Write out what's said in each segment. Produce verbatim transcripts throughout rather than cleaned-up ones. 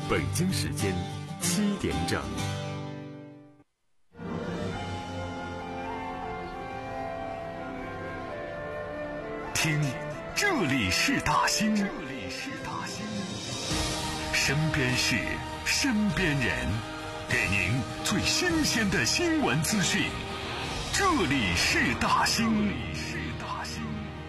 北京时间七点整。听，这里是大兴，这里是大兴，身边事，身边人，给您最新鲜的新闻资讯。这里是大兴，这里是大兴。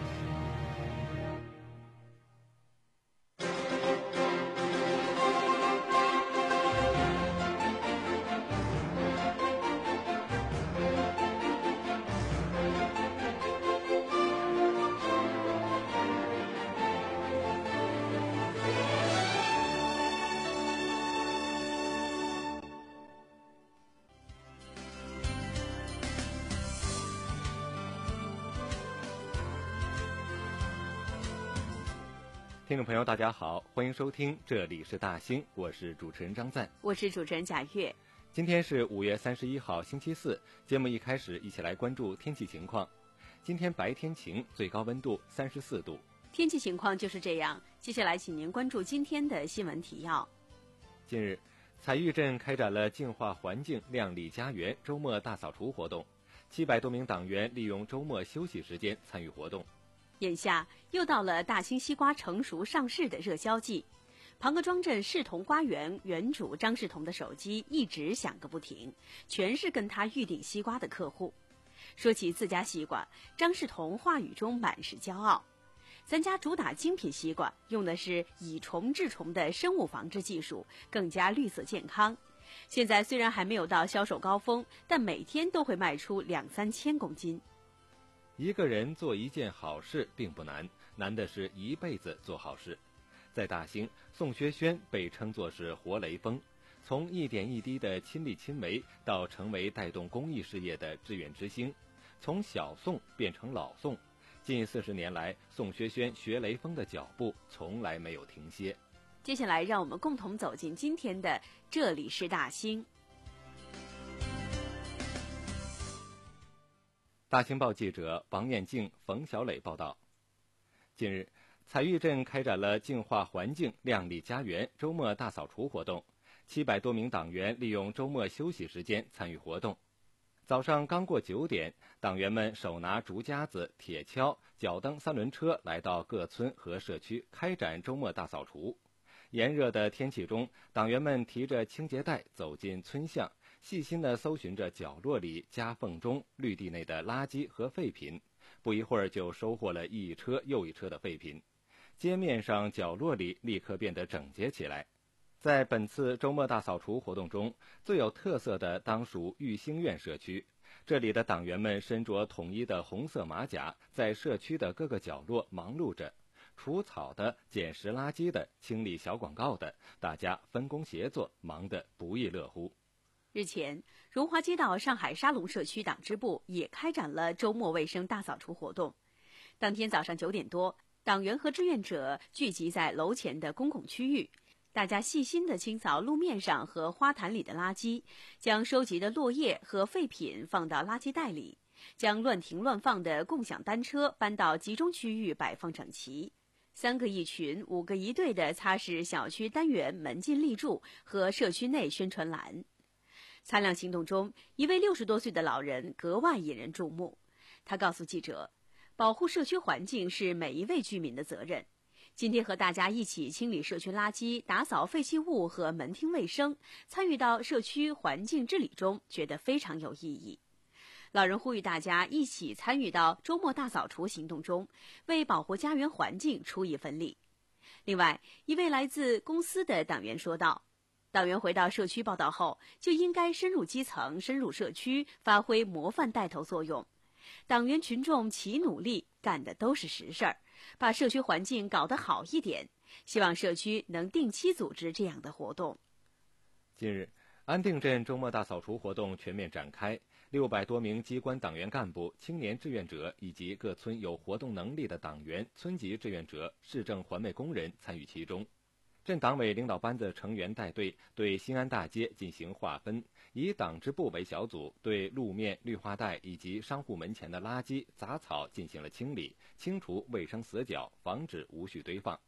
听众朋友大家好，欢迎收听这里是大兴，我是主持人张赞， 我是主持人贾月。 今天是五月三十一号星期四，节目一开始一起来关注天气情况。今天白天晴，最高温度三十四度。 天气情况就是这样，接下来请您关注今天的新闻提要。 近日，彩玉镇开展了净化环境亮丽家园周末大扫除活动，七百多名党员利用周末休息时间参与活动。 眼下又到了大兴西瓜成熟上市的热销季，庞各庄镇世同瓜园园主张世同的手机一直响个不停，全是跟他预订西瓜的客户。说起自家西瓜，张世同话语中满是骄傲。咱家主打精品西瓜，用的是以虫治虫的生物防治技术，更加绿色健康。现在虽然还没有到销售高峰，但每天都会卖出两三千公斤。 一个人做一件好事并不难，难的是一辈子做好事。在大兴，宋学轩被称作是活雷锋，从一点一滴的亲力亲为到成为带动公益事业的志愿之星，从小宋变成老宋，近四十年来，宋学轩学雷锋的脚步从来没有停歇。 接下来让我们共同走进今天的这里是大兴。 大兴报记者王艳静、冯小磊报道。近日，彩玉镇开展了净化环境亮丽家园周末大扫除活动，七百多名党员利用周末休息时间参与活动。早上刚过九点，党员们手拿竹夹子、铁锹、脚蹬三轮车来到各村和社区开展周末大扫除。炎热的天气中，党员们提着清洁袋走进村巷，细心地搜寻着角落里、夹缝中、绿地内的垃圾和废品，不一会儿就收获了一车又一车的废品。街面上、角落里立刻变得整洁起来。在本次周末大扫除活动中，最有特色的当属育兴苑社区。这里的党员们身着统一的红色马甲，在社区的各个角落忙碌着。除草的、捡拾垃圾的、清理小广告的，大家分工协作，忙得不亦乐乎。 日前，荣华街道上海沙龙社区党支部也开展了周末卫生大扫除活动。当天早上九点多，党员和志愿者聚集在楼前的公共区域，大家细心地清扫路面上和花坛里的垃圾，将收集的落叶和废品放到垃圾袋里，将乱停乱放的共享单车搬到集中区域摆放整齐。三个一群、五个一队的擦拭小区单元门禁立柱和社区内宣传栏。擦亮行动中，一位六十多岁的老人格外引人注目。他告诉记者，保护社区环境是每一位居民的责任。今天和大家一起清理社区垃圾、打扫废弃物和门厅卫生，参与到社区环境治理中，觉得非常有意义。老人呼吁大家一起参与到周末大扫除行动中，为保护家园环境出一份力。另外，一位来自公司的党员说道，党员回到社区报道后，就应该深入基层、深入社区，发挥模范带头作用。党员群众齐努力，干的都是实事儿，把社区环境搞得好一点。希望社区能定期组织这样的活动。 近日，安定镇周末大扫除活动全面展开，六百多名机关党员干部、青年志愿者以及各村有活动能力的党员、村级志愿者、市政环卫工人参与其中。镇党委领导班子成员带队对新安大街进行划分，以党支部为小组，对路面、绿化带以及商户门前的垃圾、杂草进行了清理，清除卫生死角，防止无序堆放。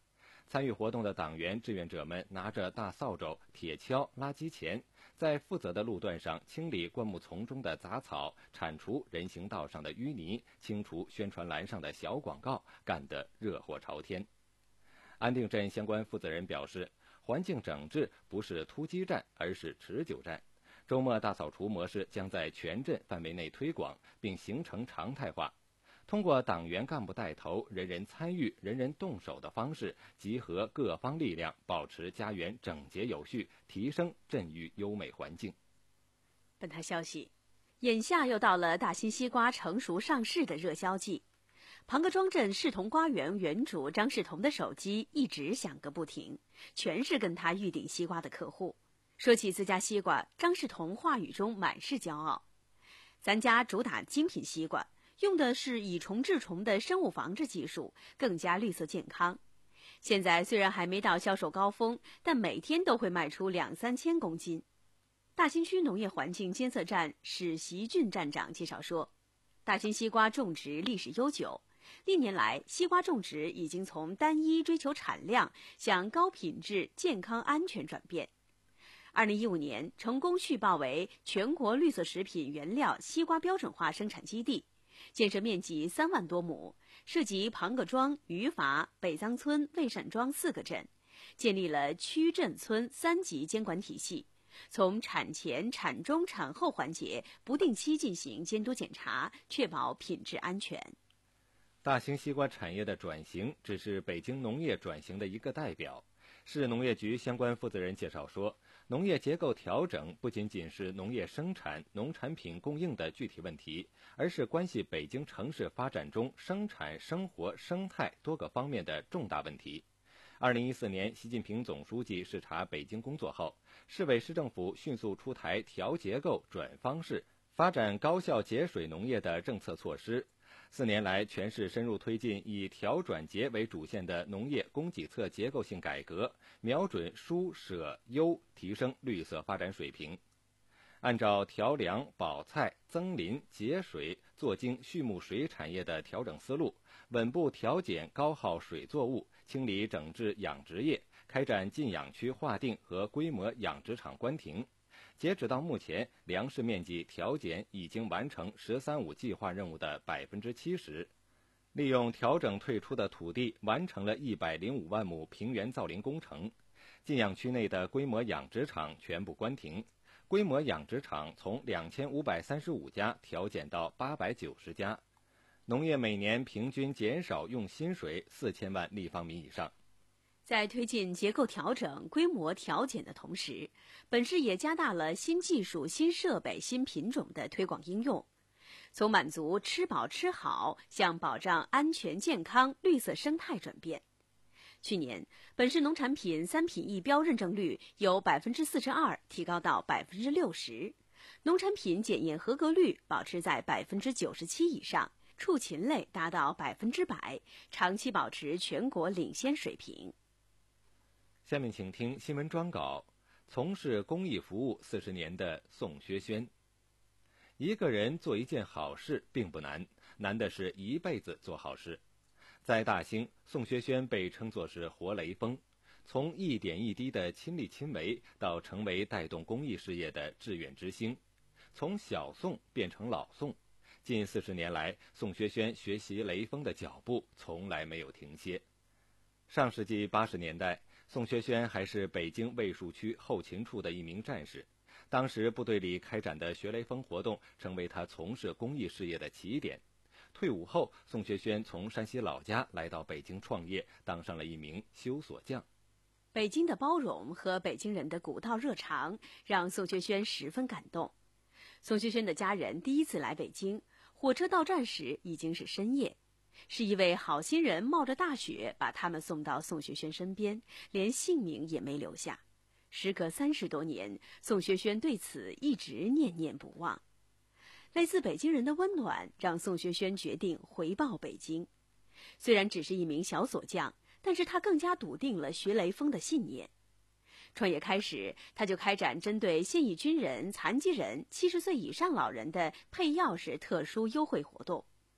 参与活动的党员志愿者们拿着大扫帚、铁锹、垃圾钳，在负责的路段上清理灌木丛中的杂草，铲除人行道上的淤泥，清除宣传栏上的小广告，干得热火朝天。安定镇相关负责人表示，环境整治不是突击战，而是持久战。周末大扫除模式将在全镇范围内推广，并形成常态化。通过党员干部带头、人人参与、人人动手的方式，集合各方力量，保持家园整洁有序，提升镇域优美环境。 本台消息，眼下又到了大新西瓜成熟上市的热销季。庞各庄镇世同瓜园园主张世同的手机一直响个不停，全是跟他预订西瓜的客户。说起自家西瓜，张世同话语中满是骄傲。咱家主打精品西瓜，用的是以虫治虫的生物防治技术，更加绿色健康。现在虽然还没到销售高峰，但每天都会卖出两三千公斤。大兴区农业环境监测站史习俊站长介绍说，大兴西瓜种植历史悠久，历年来西瓜种植已经从单一追求产量向高品质、健康、安全转变。二零一五年成功续报为全国绿色食品原料西瓜标准化生产基地，建设面积三万多亩，涉及庞各庄、余伐、北藏村、魏善庄四个镇，建立了区镇村三级监管体系，从产前、产中、产后环节不定期进行监督检查，确保品质安全。 大兴西瓜产业的转型只是北京农业转型的一个代表。市农业局相关负责人介绍说，农业结构调整不仅仅是农业生产、农产品供应的具体问题，而是关系北京城市发展中生产、生活、生态多个方面的重大问题。二零一四年，习近平总书记视察北京工作后，市委市政府迅速出台调结构、转方式、发展高效节水农业的政策措施。四年来，全市深入推进以调转结为主线的农业供给侧结构性改革，瞄准疏舍优，提升绿色发展水平。按照调粮、保菜、增林、节水、做精畜牧水产业的调整思路，稳步调减高耗水作物，清理整治养殖业，开展禁养区划定和规模养殖场关停。截止到目前，粮食面积调减已经完成“十三五”计划任务的百分之七十，利用调整退出的土地完成了一百零五万亩平原造林工程。禁养区内的规模养殖场全部关停，规模养殖场从两千五百三十五家调减到八百九十家，农业每年平均减少用新水四千万立方米以上。 在推进结构调整、规模调减的同时，本市也加大了新技术、新设备、新品种的推广应用，从满足吃饱吃好向保障安全健康、绿色生态转变。去年，本市农产品三品一标认证率由百分之四十二提高到百分之六十，农产品检验合格率保持在百分之九十七以上，畜禽类达到百分之百，长期保持全国领先水平。 下面请听新闻专稿，从事公益服务四十年的宋薛轩。一个人做一件好事并不难，难的是一辈子做好事。在大兴，宋薛轩被称作是活雷锋，从一点一滴的亲力亲为到成为带动公益事业的志愿之星，从小宋变成老宋。近四十年来，宋薛轩学习雷锋的脚步从来没有停歇。上世纪八十年代，宋薛轩还是北京卫戍区后勤处的一名战士，当时部队里开展的学雷锋活动成为他从事公益事业的起点。退伍后，宋薛轩从山西老家来到北京创业，当上了一名修锁匠。 北京的包容和北京人的古道热肠让宋薛轩十分感动。宋薛轩的家人第一次来北京，火车到站时已经是深夜，是一位好心人冒着大雪把他们送到宋薛轩身边，连姓名也没留下。时隔三十多年，宋薛轩对此一直念念不忘。类似北京人的温暖让宋薛轩决定回报北京。虽然只是一名小锁匠，但是他更加笃定了学雷锋的信念。创业开始，他就开展针对现役军人、残疾人、七十岁以上老人的配钥匙特殊优惠活动。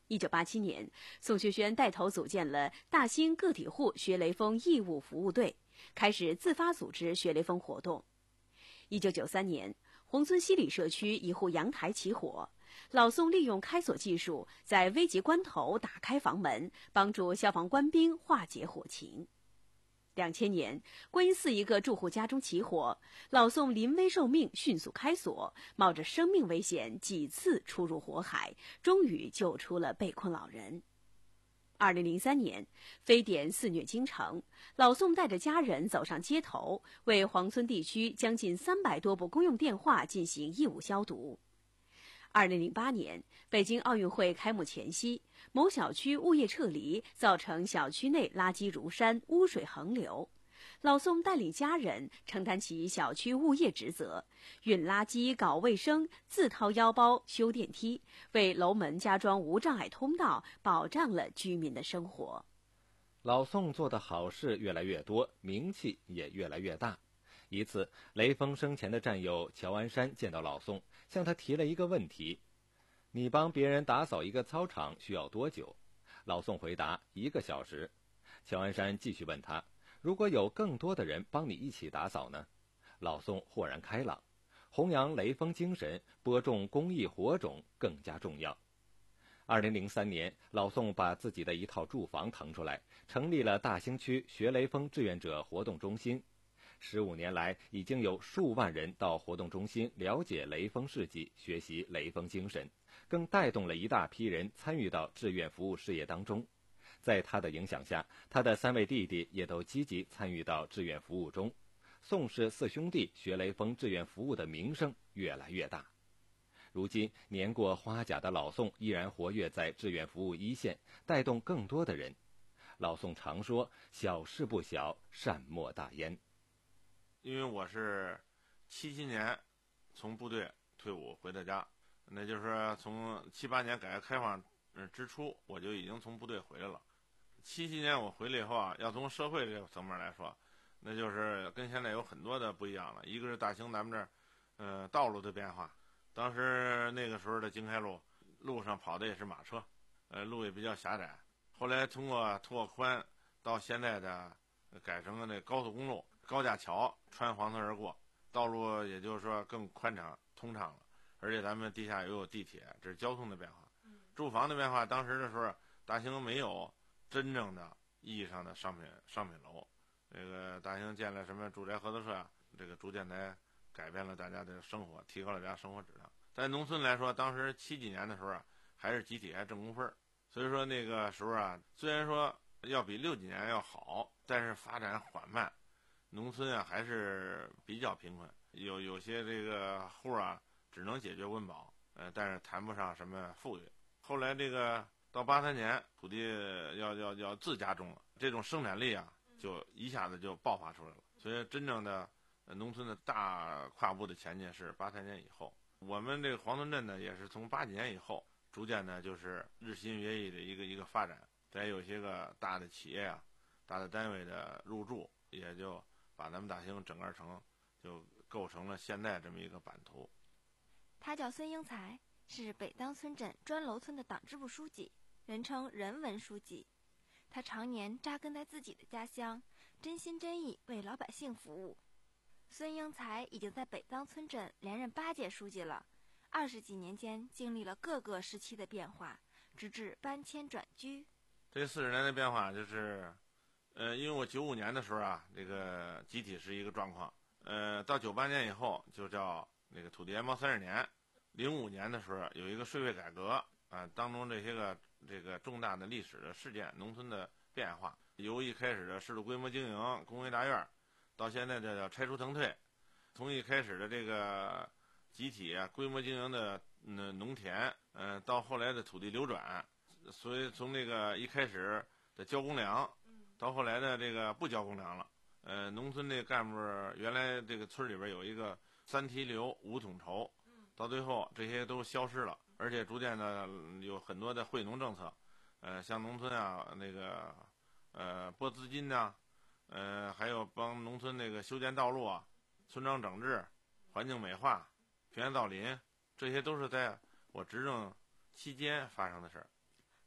一九八七年，宋学轩带头组建了大兴个体户学雷锋义务服务队，开始自发组织学雷锋活动。一九九三年，宏村西里社区一户阳台起火，老宋利用开锁技术，在危急关头打开房门，帮助消防官兵化解火情。两千年，观音寺一个住户家中起火，老宋临危受命，迅速开锁，冒着生命危险几次出入火海，终于救出了被困老人。二零零三年，非典肆虐京城，老宋带着家人走上街头，为宏村地区将近三百多部公用电话进行义务消毒。二零零八年，北京奥运会开幕前夕，某小区物业撤离，造成小区内垃圾如山，污水横流。老宋带领家人承担起小区物业职责，运垃圾、搞卫生，自掏腰包修电梯，为楼门加装无障碍通道，保障了居民的生活。 老宋做的好事越来越多，名气也越来越大。一次，雷锋生前的战友乔安山见到老宋，向他提了一个问题：你帮别人打扫一个操场需要多久？老宋回答：一个小时。乔安山继续问他：如果有更多的人帮你一起打扫呢？老宋豁然开朗，弘扬雷锋精神，播种公益火种更加重要。二零零三年，老宋把自己的一套住房腾出来，成立了大兴区学雷锋志愿者活动中心。十五年来，已经有数万人到活动中心了解雷锋事迹，学习雷锋精神，更带动了一大批人参与到志愿服务事业当中。在他的影响下，他的三位弟弟也都积极参与到志愿服务中，宋氏四兄弟学雷锋志愿服务的名声越来越大。如今年过花甲的老宋依然活跃在志愿服务一线，带动更多的人。老宋常说：小事不小，善莫大焉。 因为我是七七年从部队退伍回的家，那就是说从七八年改革开放之初，我就已经从部队回来了。七七年我回来以后啊，要从社会这个层面来说，那就是跟现在有很多的不一样了。一个是大兴咱们这儿，呃，道路的变化。当时那个时候的京开路，路上跑的也是马车，呃，路也比较狭窄。后来通过拓宽，到现在的改成了那高速公路。高架桥穿黄河而过，道路也就是说更宽敞通畅了，而且咱们地下也有地铁，这是交通的变化。住房的变化，当时的时候大兴没有真正的意义上的商品商品楼，这个大兴建了什么住宅合作社啊，这个逐渐来改变了大家的生活，提高了大家生活质量。在农村来说，当时七几年的时候啊，还是集体还挣工分，所以说那个时候啊，虽然说要比六几年要好，但是发展缓慢。农村啊还是比较贫困，有有些这个户啊只能解决温饱，呃，但是谈不上什么富裕。后来这个到八三年，土地要要要自家种了，这种生产力啊就一下子就爆发出来了。所以真正的农村的大跨步的前进是八三年以后。我们这个黄村镇呢，也是从八几年以后，逐渐的就是日新月异的一个一个发展。再有些个大的企业啊、大的单位的入驻，也就把咱们大兴整个城就构成了现在这么一个版图。 他叫孙英才，是北当村镇砖楼村的党支部书记，人称人文书记。他常年扎根在自己的家乡，真心真意为老百姓服务。孙英才已经在北当村镇连任八届书记了，二十几年间经历了各个时期的变化，直至搬迁转居。 这四十年的变化就是。呃，因为我九五年的时候啊，这个集体是一个状况，呃，到九八年以后就叫那个土地研报三十年，零五年的时候有一个税费改革啊、呃，当中这些个这个重大的历史的事件，农村的变化，由一开始的适度规模经营工业大院，到现在这叫拆除腾退，从一开始的这个集体啊规模经营的嗯农田，嗯、呃，到后来的土地流转，所以从这个一开始的交公粮。到后来的这个不交公粮了，呃，农村这干部原来这个村里边有一个三提留五统筹，到最后这些都消失了，而且逐渐的有很多的惠农政策，呃，像农村啊那个呃拨资金呐、啊，呃，还有帮农村那个修建道路啊、村庄整治、环境美化、平原造林，这些都是在我执政期间发生的事儿。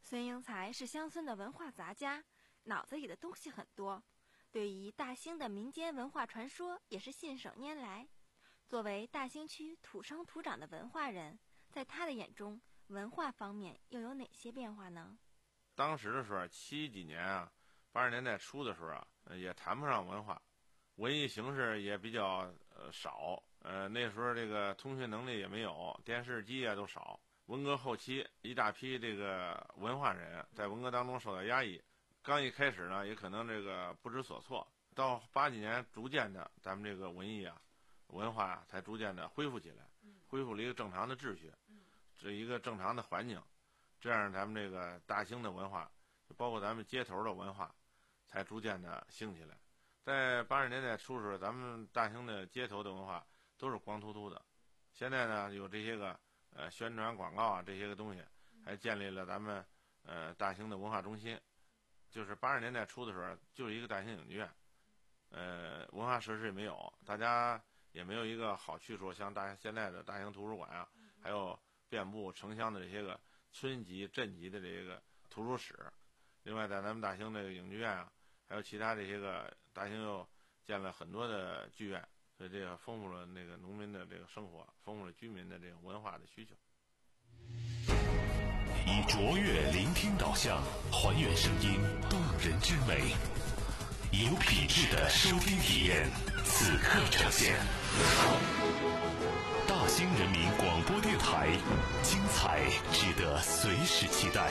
孙英才是乡村的文化杂家，脑子里的东西很多，对于大兴的民间文化传说也是信手拈来。作为大兴区土生土长的文化人，在他的眼中，文化方面又有哪些变化呢？ 当时的时候，七几年啊，八十年代初的时候啊，也谈不上文化，文艺形式也比较呃少，呃那时候这个通讯能力也没有，电视机啊都少。文革后期，一大批这个文化人在文革当中受到压抑，刚一开始呢，也可能这个不知所措。到八几年，逐渐的，咱们这个文艺啊、文化啊，才逐渐的恢复起来，恢复了一个正常的秩序，这一个正常的环境，这样咱们这个大兴的文化，包括咱们街头的文化，才逐渐的兴起来。在八十年代初的时候，咱们大兴的街头的文化都是光秃秃的，现在呢，有这些个。呃，宣传广告啊，这些个东西，还建立了咱们呃大兴的文化中心。就是八十年代初的时候，就是一个大兴影剧院，呃，文化设施也没有，大家也没有一个好去处，像大现在的大兴图书馆啊，还有遍布城乡的这些个村级、镇级的这个图书室。另外，在咱们大兴这个影剧院啊，还有其他这些个大兴又建了很多的剧院。所以这个丰富了那个农民的这个生活，丰富了居民的这个文化的需求。 以卓越聆听导向，还原声音动人之美，有品质的收听体验，此刻呈现。大兴人民广播电台，精彩值得随时期待。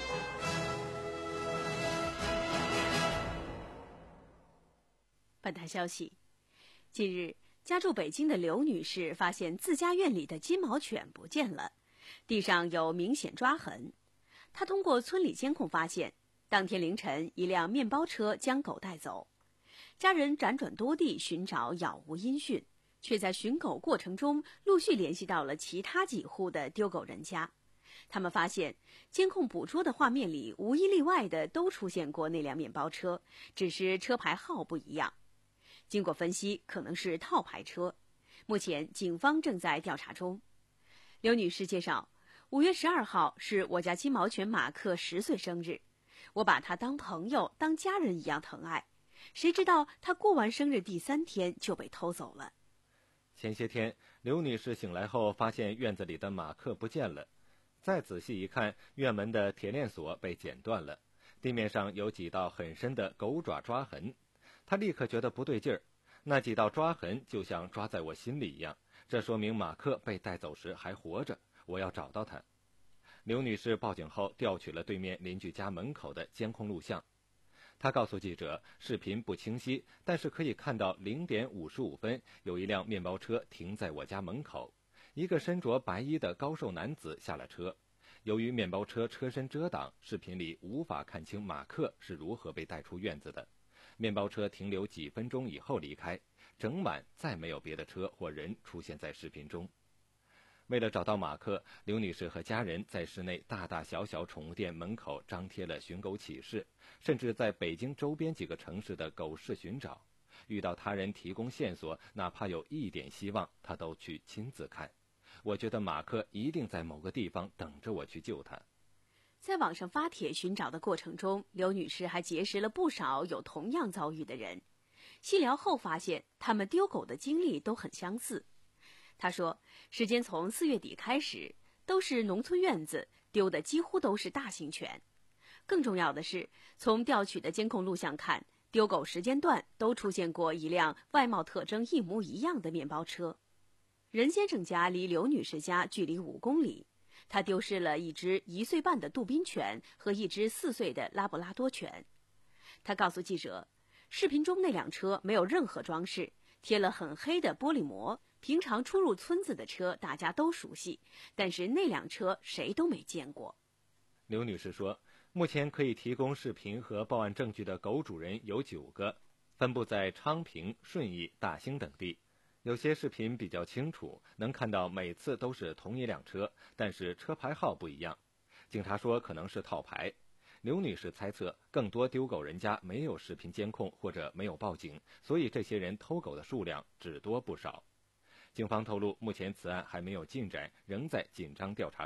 本台消息。近日，家住北京的刘女士发现自家院里的金毛犬不见了，地上有明显抓痕。她通过村里监控发现，当天凌晨一辆面包车将狗带走。家人辗转多地寻找杳无音讯，却在寻狗过程中陆续联系到了其他几户的丢狗人家。他们发现，监控捕捉的画面里无一例外的都出现过那辆面包车，只是车牌号不一样。经过分析，可能是套牌车。目前，警方正在调查中。刘女士介绍，五月十二号是我家金毛犬马克十岁生日，我把它当朋友、当家人一样疼爱。谁知道它过完生日第三天就被偷走了。 前些天，刘女士醒来后发现院子里的马克不见了。再仔细一看，院门的铁链锁被剪断了，地面上有几道很深的狗爪抓痕。他立刻觉得不对劲儿，那几道抓痕就像抓在我心里一样，这说明马克被带走时还活着，我要找到他。刘女士报警后调取了对面邻居家门口的监控录像。她告诉记者，视频不清晰，但是可以看到零点五十五分有一辆面包车停在我家门口，一个身着白衣的高瘦男子下了车。由于面包车车身遮挡，视频里无法看清马克是如何被带出院子的。面包车停留几分钟以后离开，整晚再没有别的车或人出现在视频中。为了找到马克，刘女士和家人在市内大大小小宠物店门口张贴了寻狗启事，甚至在北京周边几个城市的狗市寻找。遇到他人提供线索，哪怕有一点希望，她都去亲自看。我觉得马克一定在某个地方等着我去救他。 在网上发帖寻找的过程中，刘女士还结识了不少有同样遭遇的人。细聊后发现，他们丢狗的经历都很相似。她说，时间从四月底开始，都是农村院子，丢的几乎都是大型犬。更重要的是，从调取的监控录像看，丢狗时间段都出现过一辆外貌特征一模一样的面包车。任先生家离刘女士家距离五公里。他丢失了一只一岁半的杜宾犬和一只四岁的拉布拉多犬。他告诉记者，视频中那辆车没有任何装饰，贴了很黑的玻璃膜，平常出入村子的车大家都熟悉，但是那辆车谁都没见过。 刘女士说，目前可以提供视频和报案证据的狗主人有九个，分布在昌平、顺义、大兴等地。有些视频比较清楚，能看到每次都是同一辆车，但是车牌号不一样。警察说可能是套牌。刘女士猜测，更多丢狗人家没有视频监控或者没有报警，所以这些人偷狗的数量只多不少。警方透露，目前此案还没有进展，仍在紧张调查中。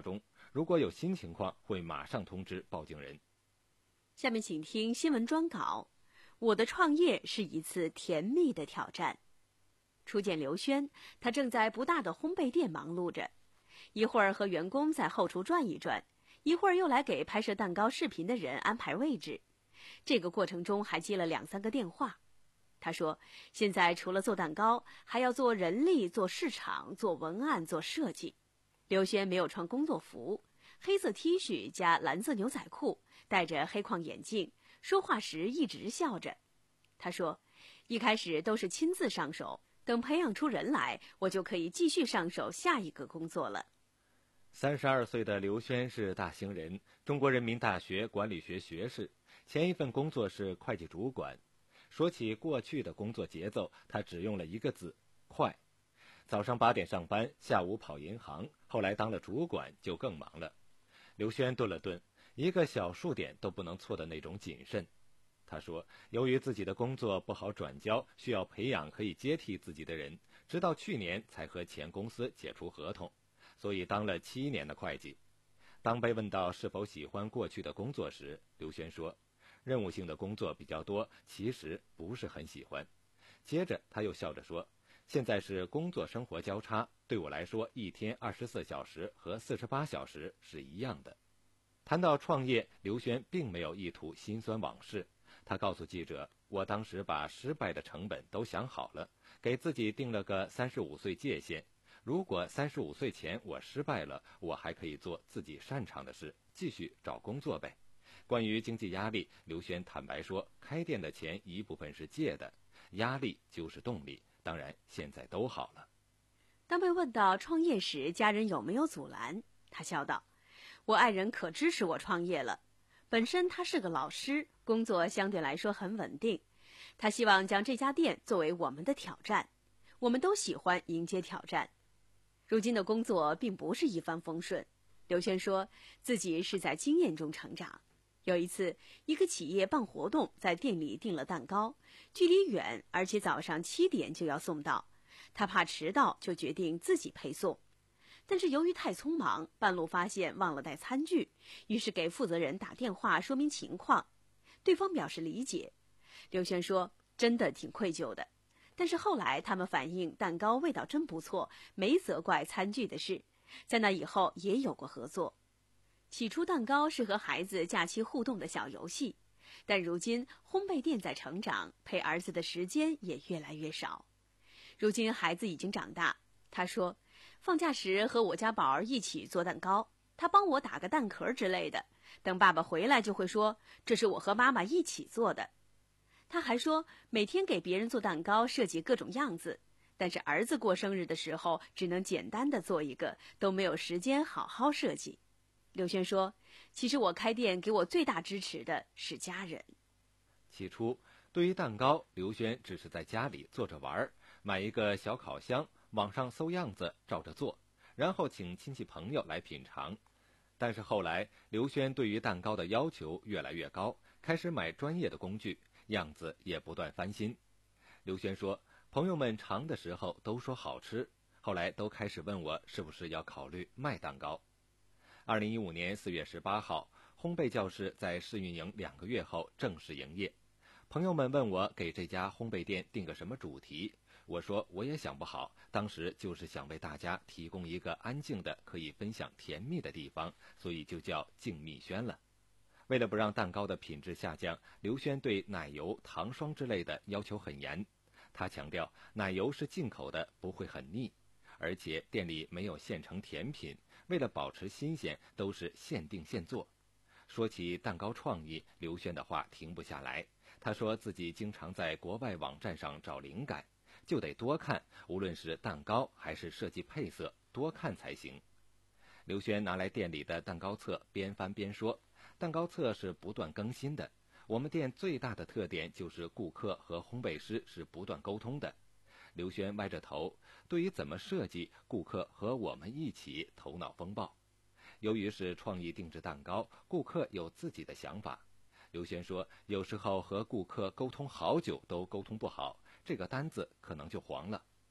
如果有新情况，会马上通知报警人。 下面请听新闻专稿。我的创业是一次甜蜜的挑战。初见刘轩，他正在不大的烘焙店忙碌着，一会儿和员工在后厨转一转，一会儿又来给拍摄蛋糕视频的人安排位置。这个过程中还接了两三个电话。他说，现在除了做蛋糕，还要做人力、做市场、做文案、做设计。刘轩没有穿工作服，黑色 T 恤加蓝色牛仔裤，戴着黑框眼镜，说话时一直笑着。他说，一开始都是亲自上手，等培养出人来，我就可以继续上手下一个工作了。 三十二岁的刘轩是大兴人，中国人民大学管理学学士，前一份工作是会计主管。说起过去的工作节奏，他只用了一个字：快。早上八点上班，下午跑银行，后来当了主管就更忙了。刘轩顿了顿，一个小数点都不能错的那种谨慎。他说，由于自己的工作不好转交，需要培养可以接替自己的人，直到去年才和前公司解除合同，所以当了七年的会计。当被问到是否喜欢过去的工作时，刘轩说，任务性的工作比较多，其实不是很喜欢。接着他又笑着说，现在是工作生活交叉，对我来说一天二十四小时和四十八小时是一样的。谈到创业，刘轩并没有一吐辛酸往事。他告诉记者，我当时把失败的成本都想好了，给自己定了个三十五岁界限，如果三十五岁前我失败了，我还可以做自己擅长的事，继续找工作呗。关于经济压力，刘轩坦白说，开店的钱一部分是借的，压力就是动力，当然现在都好了。 当被问到创业时家人有没有阻拦，他笑道，我爱人可支持我创业了。本身他是个老师，工作相对来说很稳定，他希望将这家店作为我们的挑战，我们都喜欢迎接挑战。如今的工作并不是一帆风顺，刘轩说自己是在经验中成长。有一次，一个企业办活动，在店里订了蛋糕，距离远，而且早上七点就要送到，他怕迟到，就决定自己配送。但是由于太匆忙，半路发现忘了带餐具，于是给负责人打电话说明情况，对方表示理解。刘轩说，真的挺愧疚的，但是后来他们反映蛋糕味道真不错，没责怪餐具的事，在那以后也有过合作。起初蛋糕是和孩子假期互动的小游戏，但如今烘焙店在成长，陪儿子的时间也越来越少。如今孩子已经长大，他说，放假时和我家宝儿一起做蛋糕，他帮我打个蛋壳之类的，等爸爸回来就会说，这是我和妈妈一起做的。他还说，每天给别人做蛋糕，设计各种样子，但是儿子过生日的时候只能简单的做一个，都没有时间好好设计。刘轩说，其实我开店给我最大支持的是家人。 起初对于蛋糕，刘轩只是在家里做着玩，买一个小烤箱，网上搜样子照着做，然后请亲戚朋友来品尝。但是后来刘轩对于蛋糕的要求越来越高，开始买专业的工具，样子也不断翻新。刘轩说，朋友们尝的时候都说好吃，后来都开始问我是不是要考虑卖蛋糕。二零一五年四月十八号，烘焙教室在试运营两个月后正式营业。朋友们问我给这家烘焙店定个什么主题，我说我也想不好，当时就是想为大家提供一个安静的可以分享甜蜜的地方，所以就叫静蜜轩了。为了不让蛋糕的品质下降，刘轩对奶油、糖霜之类的要求很严。他强调奶油是进口的，不会很腻，而且店里没有现成甜品，为了保持新鲜，都是现订现做。说起蛋糕创意，刘轩的话停不下来。他说自己经常在国外网站上找灵感，就得多看，无论是蛋糕还是设计配色，多看才行。刘轩拿来店里的蛋糕册，边翻边说，蛋糕册是不断更新的，我们店最大的特点就是顾客和烘焙师是不断沟通的。刘轩歪着头，对于怎么设计，顾客和我们一起头脑风暴。由于是创意定制蛋糕，顾客有自己的想法。刘轩说，有时候和顾客沟通好久都沟通不好，这个单子可能就黄了。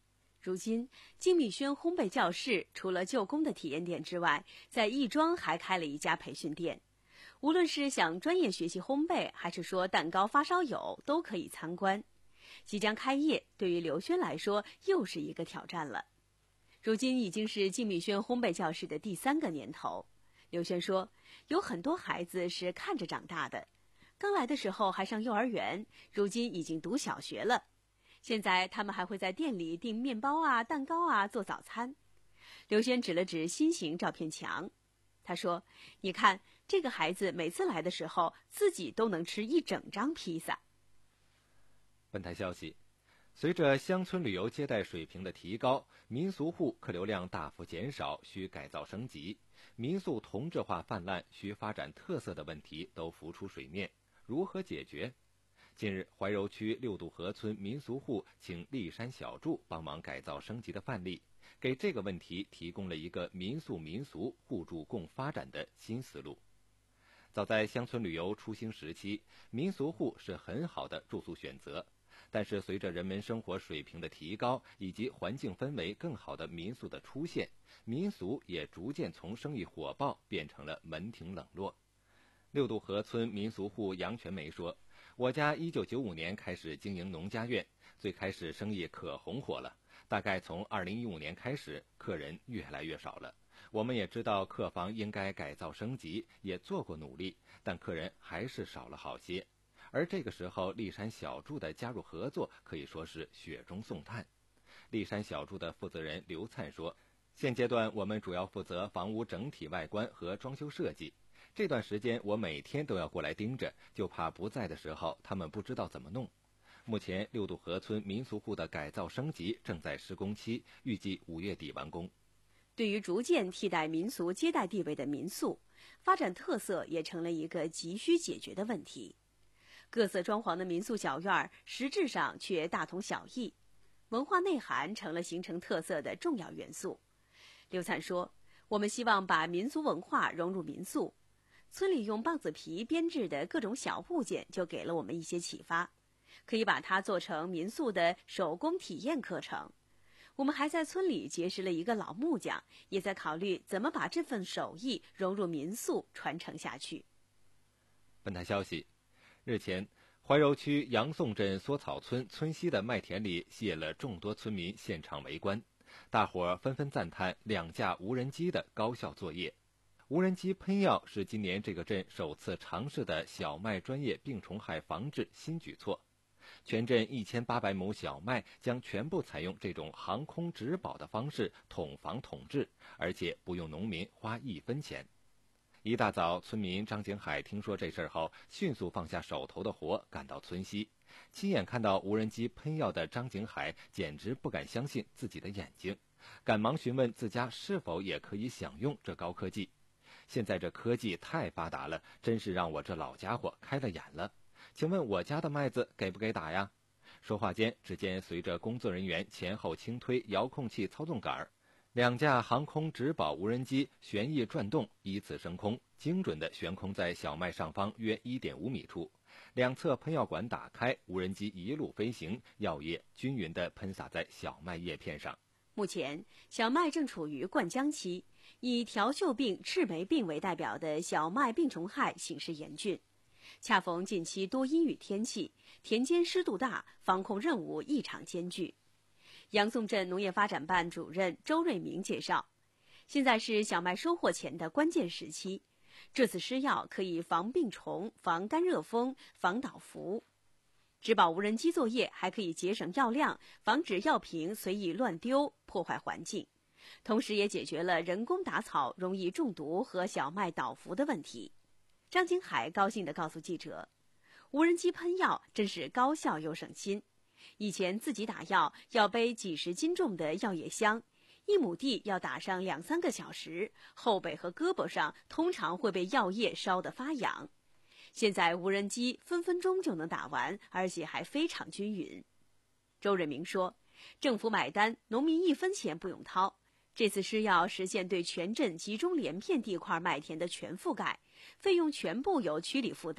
如今，金米轩烘焙教室除了就工的体验店之外，在亦庄还开了一家培训店。无论是想专业学习烘焙，还是说蛋糕发烧友，都可以参观。即将开业，对于刘轩来说又是一个挑战了。如今已经是金米轩烘焙教室的第三个年头。刘轩说，有很多孩子是看着长大的，刚来的时候还上幼儿园，如今已经读小学了。现在他们还会在店里订面包啊、蛋糕啊，做早餐。刘轩指了指新型照片墙，他说：“你看，这个孩子每次来的时候，自己都能吃一整张披萨。” 本台消息，随着乡村旅游接待水平的提高，民俗户客流量大幅减少，需改造升级，民宿同质化泛滥，需发展特色的问题都浮出水面，如何解决？近日，怀柔区六渡河村民俗户请立山小筑帮忙改造升级的范例，给这个问题提供了一个民宿民俗互助共发展的新思路。早在乡村旅游初兴时期，民俗户是很好的住宿选择，但是随着人们生活水平的提高以及环境氛围更好的民宿的出现，民俗也逐渐从生意火爆变成了门庭冷落。六渡河村民俗户杨全梅说，我家一九九五年开始经营农家院，最开始生意可红火了，大概从二零一五年开始，客人越来越少了。我们也知道客房应该改造升级，也做过努力，但客人还是少了好些。而这个时候，立山小筑的加入合作可以说是雪中送炭。立山小筑的负责人刘灿说，现阶段我们主要负责房屋整体外观和装修设计，这段时间我每天都要过来盯着，就怕不在的时候他们不知道怎么弄。目前六渡河村民俗户的改造升级正在施工期，预计五月底完工。 对于逐渐替代民俗接待地位的民宿，发展特色也成了一个急需解决的问题。各色装潢的民宿小院实质上却大同小异，文化内涵成了形成特色的重要元素。刘灿说，我们希望把民俗文化融入民宿，村里用棒子皮编制的各种小物件就给了我们一些启发，可以把它做成民宿的手工体验课程。我们还在村里结识了一个老木匠，也在考虑怎么把这份手艺融入民宿传承下去。 本台消息，日前，怀柔区杨宋镇梭草村村西的麦田里歇了众多村民现场围观，大伙纷纷赞叹两架无人机的高效作业。无人机喷药是今年这个镇首次尝试的小麦专业病虫害防治新举措。全镇一千八百亩小麦将全部采用这种航空植保的方式统防统治，而且不用农民花一分钱。一大早，村民张景海听说这事后，迅速放下手头的活，赶到村西。亲眼看到无人机喷药的张景海简直不敢相信自己的眼睛，赶忙询问自家是否也可以享用这高科技。现在这科技太发达了，真是让我这老家伙开了眼了。请问我家的麦子给不给打呀？说话间，只见随着工作人员前后轻推遥控器操纵杆，两架航空植保无人机旋翼转动，依次升空，精准地悬空在小麦上方约 一点五米处。两侧喷药管打开，无人机一路飞行，药液均匀地喷洒在小麦叶片上。 目前，小麦正处于灌浆期，以条锈病、赤霉病为代表的小麦病虫害形势严峻。恰逢近期多阴雨天气，田间湿度大，防控任务异常艰巨。杨宋镇农业发展办主任周瑞明介绍，现在是小麦收获前的关键时期，这次施药可以防病虫、防干热风、防倒伏。植保无人机作业还可以节省药量，防止药瓶随意乱丢，破坏环境，同时也解决了人工打草容易中毒和小麦倒伏的问题。张景海高兴地告诉记者，无人机喷药真是高效又省心。以前自己打药要背几十斤重的药液箱，一亩地要打上两三个小时，后背和胳膊上通常会被药液烧得发痒。现在无人机分分钟就能打完，而且还非常均匀。周瑞明说，政府买单，农民一分钱不用掏。这次施药实现对全镇集中连片地块麦田的全覆盖，费用全部由区里负担，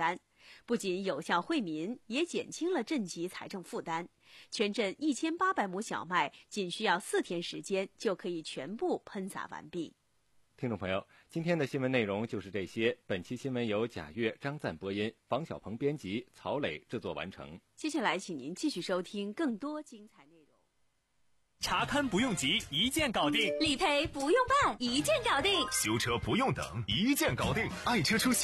不仅有效惠民，也减轻了镇级财政负担。全镇一千八百亩小麦仅需要四天时间就可以全部喷洒完毕。 听众朋友，今天的新闻内容就是这些。本期新闻由贾跃、张赞播音，房小鹏编辑，曹磊制作完成。 接下来，请您继续收听更多精彩内容。 查勘不用急，一键搞定； 理赔不用办，一键搞定； 修车不用等，一键搞定。爱车出行